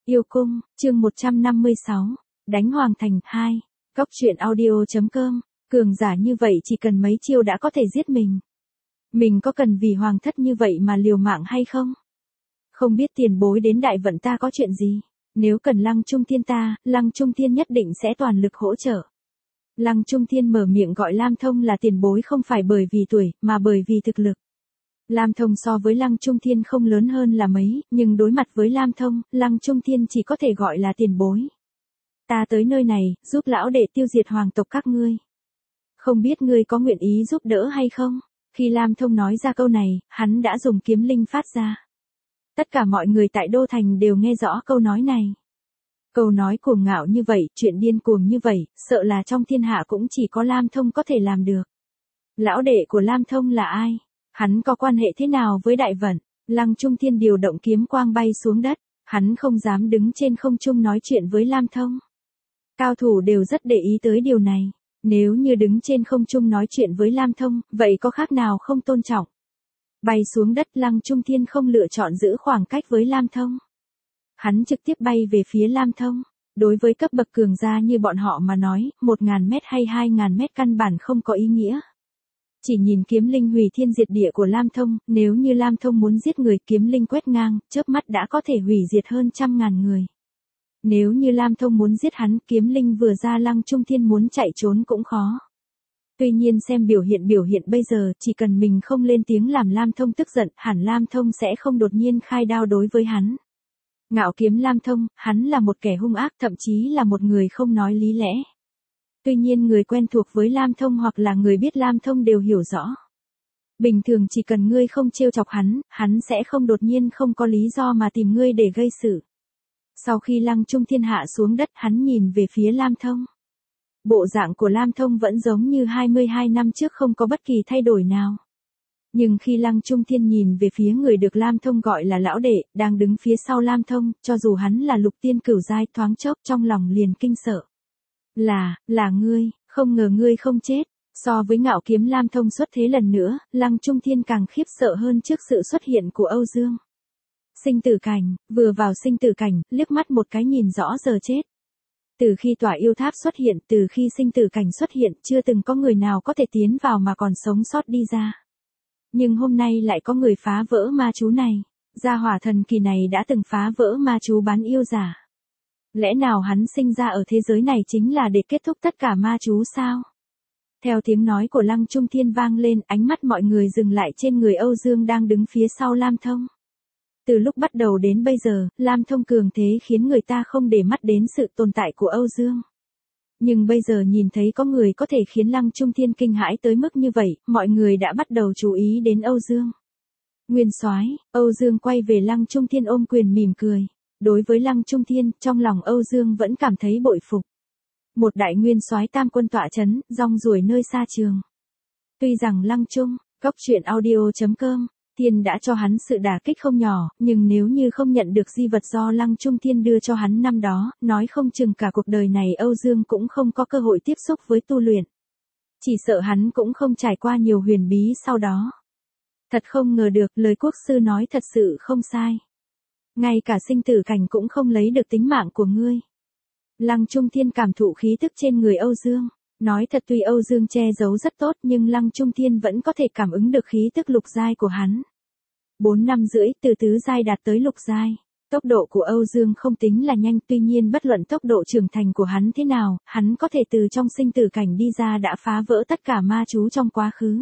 Yêu cung, chương 156, đánh Hoàng Thành 2, Cóc truyện audio.com, cường giả như vậy chỉ cần mấy chiêu đã có thể giết mình. Mình có cần vì hoàng thất như vậy mà liều mạng hay không? Không biết tiền bối đến đại vận ta có chuyện gì, nếu cần Lăng Trung Thiên ta, Lăng Trung Thiên nhất định sẽ toàn lực hỗ trợ. Lăng Trung Thiên mở miệng gọi Lam Thông là tiền bối không phải bởi vì tuổi, mà bởi vì thực lực. Lam Thông so với Lăng Trung Thiên không lớn hơn là mấy, nhưng đối mặt với Lam Thông, Lăng Trung Thiên chỉ có thể gọi là tiền bối. Ta tới nơi này, giúp lão đệ tiêu diệt hoàng tộc các ngươi. Không biết ngươi có nguyện ý giúp đỡ hay không? Khi Lam Thông nói ra câu này, hắn đã dùng kiếm linh phát ra. Tất cả mọi người tại Đô Thành đều nghe rõ câu nói này. Câu nói cuồng ngạo như vậy, chuyện điên cuồng như vậy, sợ là trong thiên hạ cũng chỉ có Lam Thông có thể làm được. Lão đệ của Lam Thông là ai? Hắn có quan hệ thế nào với đại vận? Lăng Trung Thiên điều động kiếm quang bay xuống đất, hắn không dám đứng trên không trung nói chuyện với Lam Thông. Cao thủ đều rất để ý tới điều này. Nếu như đứng trên không trung nói chuyện với Lam Thông, vậy có khác nào không tôn trọng? Bay xuống đất, Lăng Trung Thiên không lựa chọn giữ khoảng cách với Lam Thông. Hắn trực tiếp bay về phía Lam Thông. Đối với cấp bậc cường gia như bọn họ mà nói, 1.000 mét hay 2.000 mét căn bản không có ý nghĩa. Chỉ nhìn kiếm linh hủy thiên diệt địa của Lam Thông, nếu như Lam Thông muốn giết người, kiếm linh quét ngang, chớp mắt đã có thể hủy diệt hơn 100.000 người. Nếu như Lam Thông muốn giết hắn, kiếm linh vừa ra, Lăng Trung Thiên muốn chạy trốn cũng khó. Tuy nhiên xem biểu hiện bây giờ, chỉ cần mình không lên tiếng làm Lam Thông tức giận, hẳn Lam Thông sẽ không đột nhiên khai đao đối với hắn. Ngạo kiếm Lam Thông, hắn là một kẻ hung ác, thậm chí là một người không nói lý lẽ. Tuy nhiên người quen thuộc với Lam Thông hoặc là người biết Lam Thông đều hiểu rõ. Bình thường chỉ cần ngươi không trêu chọc hắn sẽ không đột nhiên không có lý do mà tìm ngươi để gây sự. Sau khi Lăng Trung Thiên hạ xuống đất, hắn nhìn về phía Lam Thông. Bộ dạng của Lam Thông vẫn giống như 22 năm trước, không có bất kỳ thay đổi nào. Nhưng khi Lăng Trung Thiên nhìn về phía người được Lam Thông gọi là lão đệ, đang đứng phía sau Lam Thông, cho dù hắn là lục tiên cửu giai, thoáng chốc trong lòng liền kinh sợ. Là ngươi, không ngờ ngươi không chết. So với ngạo kiếm Lam Thông xuất thế lần nữa, Lăng Trung Thiên càng khiếp sợ hơn trước sự xuất hiện của Âu Dương. Sinh tử cảnh, vừa vào sinh tử cảnh, liếc mắt một cái nhìn rõ giờ chết. Từ khi tòa yêu tháp xuất hiện, từ khi sinh tử cảnh xuất hiện, chưa từng có người nào có thể tiến vào mà còn sống sót đi ra. Nhưng hôm nay lại có người phá vỡ ma chú này. Gia hỏa thần kỳ này đã từng phá vỡ ma chú bán yêu giả. Lẽ nào hắn sinh ra ở thế giới này chính là để kết thúc tất cả ma chú sao? Theo tiếng nói của Lăng Trung Thiên vang lên, ánh mắt mọi người dừng lại trên người Âu Dương đang đứng phía sau Lam Thông. Từ lúc bắt đầu đến bây giờ, Lam Thông cường thế khiến người ta không để mắt đến sự tồn tại của Âu Dương. Nhưng bây giờ nhìn thấy có người có thể khiến Lăng Trung Thiên kinh hãi tới mức như vậy, mọi người đã bắt đầu chú ý đến Âu Dương. Nguyên soái, Âu Dương quay về Lăng Trung Thiên ôm quyền mỉm cười. Đối với Lăng Trung Thiên, trong lòng Âu Dương vẫn cảm thấy bội phục. Một đại nguyên soái tam quân tọa chấn, rong ruổi nơi xa trường. Tuy rằng Lăng Trung, Cóc truyện audio.com, Thiên đã cho hắn sự đả kích không nhỏ, nhưng nếu như không nhận được di vật do Lăng Trung Thiên đưa cho hắn năm đó, nói không chừng cả cuộc đời này Âu Dương cũng không có cơ hội tiếp xúc với tu luyện. Chỉ sợ hắn cũng không trải qua nhiều huyền bí sau đó. Thật không ngờ được, lời quốc sư nói thật sự không sai. Ngay cả sinh tử cảnh cũng không lấy được tính mạng của ngươi. Lăng Trung Thiên cảm thụ khí tức trên người Âu Dương. Nói thật, tuy Âu Dương che giấu rất tốt nhưng Lăng Trung Thiên vẫn có thể cảm ứng được khí tức lục giai của hắn. 4 năm rưỡi, từ tứ giai đạt tới lục giai. Tốc độ của Âu Dương không tính là nhanh, tuy nhiên bất luận tốc độ trưởng thành của hắn thế nào, hắn có thể từ trong sinh tử cảnh đi ra đã phá vỡ tất cả ma chú trong quá khứ.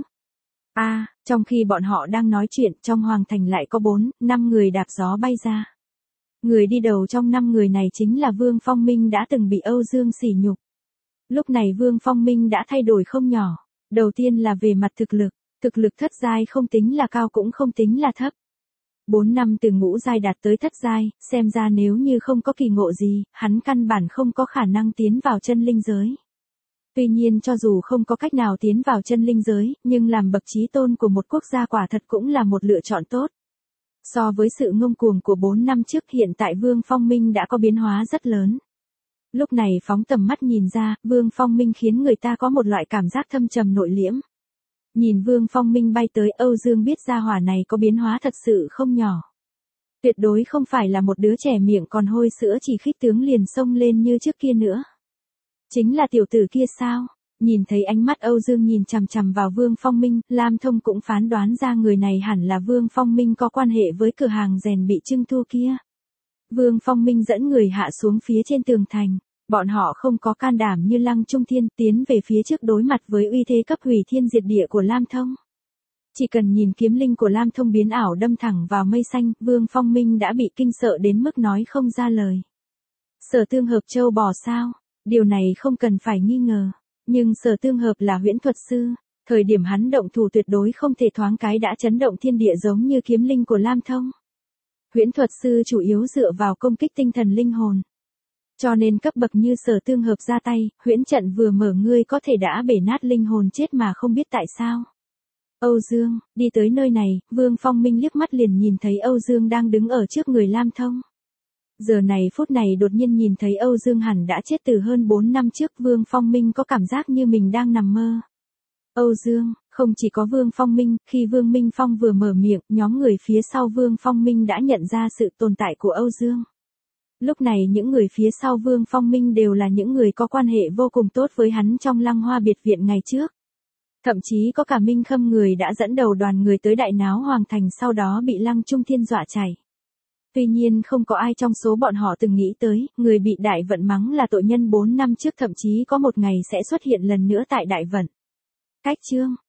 Trong khi bọn họ đang nói chuyện, trong hoàng thành lại có 4-5 người đạp gió bay ra. Người đi đầu trong 5 người này chính là Vương Phong Minh đã từng bị Âu Dương sỉ nhục. Lúc này Vương Phong Minh đã thay đổi không nhỏ. Đầu tiên là về mặt thực lực thất giai không tính là cao cũng không tính là thấp. 4 năm từ ngũ giai đạt tới thất giai, xem ra nếu như không có kỳ ngộ gì, hắn căn bản không có khả năng tiến vào chân linh giới. Tuy nhiên cho dù không có cách nào tiến vào chân linh giới, nhưng làm bậc chí tôn của một quốc gia quả thật cũng là một lựa chọn tốt. So với sự ngông cuồng của 4 năm trước, hiện tại Vương Phong Minh đã có biến hóa rất lớn. Lúc này phóng tầm mắt nhìn ra, Vương Phong Minh khiến người ta có một loại cảm giác thâm trầm nội liễm. Nhìn Vương Phong Minh bay tới, Âu Dương biết gia hỏa này có biến hóa thật sự không nhỏ. Tuyệt đối không phải là một đứa trẻ miệng còn hôi sữa chỉ khích tướng liền xông lên như trước kia nữa. Chính là tiểu tử kia sao? Nhìn thấy ánh mắt Âu Dương nhìn chằm chằm vào Vương Phong Minh, Lam Thông cũng phán đoán ra người này hẳn là Vương Phong Minh có quan hệ với cửa hàng rèn bị trưng thu kia. Vương Phong Minh dẫn người hạ xuống phía trên tường thành. Bọn họ không có can đảm như Lăng Trung Thiên tiến về phía trước đối mặt với uy thế cấp hủy thiên diệt địa của Lam Thông. Chỉ cần nhìn kiếm linh của Lam Thông biến ảo đâm thẳng vào mây xanh, Vương Phong Minh đã bị kinh sợ đến mức nói không ra lời. Sở Tương Hợp châu bò sao? Điều này không cần phải nghi ngờ. Nhưng Sở Tương Hợp là huyễn thuật sư, thời điểm hắn động thủ tuyệt đối không thể thoáng cái đã chấn động thiên địa giống như kiếm linh của Lam Thông. Huyễn thuật sư chủ yếu dựa vào công kích tinh thần linh hồn. Cho nên cấp bậc như Sở Tương Hợp ra tay, huyễn trận vừa mở ngươi có thể đã bể nát linh hồn chết mà không biết tại sao. Âu Dương, đi tới nơi này, Vương Phong Minh liếc mắt liền nhìn thấy Âu Dương đang đứng ở trước người Lam Thông. Giờ này phút này đột nhiên nhìn thấy Âu Dương hẳn đã chết từ hơn 4 năm trước, Vương Phong Minh có cảm giác như mình đang nằm mơ. Âu Dương, không chỉ có Vương Phong Minh, khi Vương Minh Phong vừa mở miệng, nhóm người phía sau Vương Phong Minh đã nhận ra sự tồn tại của Âu Dương. Lúc này những người phía sau Vương Phong Minh đều là những người có quan hệ vô cùng tốt với hắn trong Lăng Hoa biệt viện ngày trước. Thậm chí có cả Minh Khâm người đã dẫn đầu đoàn người tới đại náo Hoàng Thành sau đó bị Lăng Trung Thiên dọa chạy. Tuy nhiên không có ai trong số bọn họ từng nghĩ tới, người bị đại vận mắng là tội nhân 4 năm trước thậm chí có một ngày sẽ xuất hiện lần nữa tại đại vận. Cách chương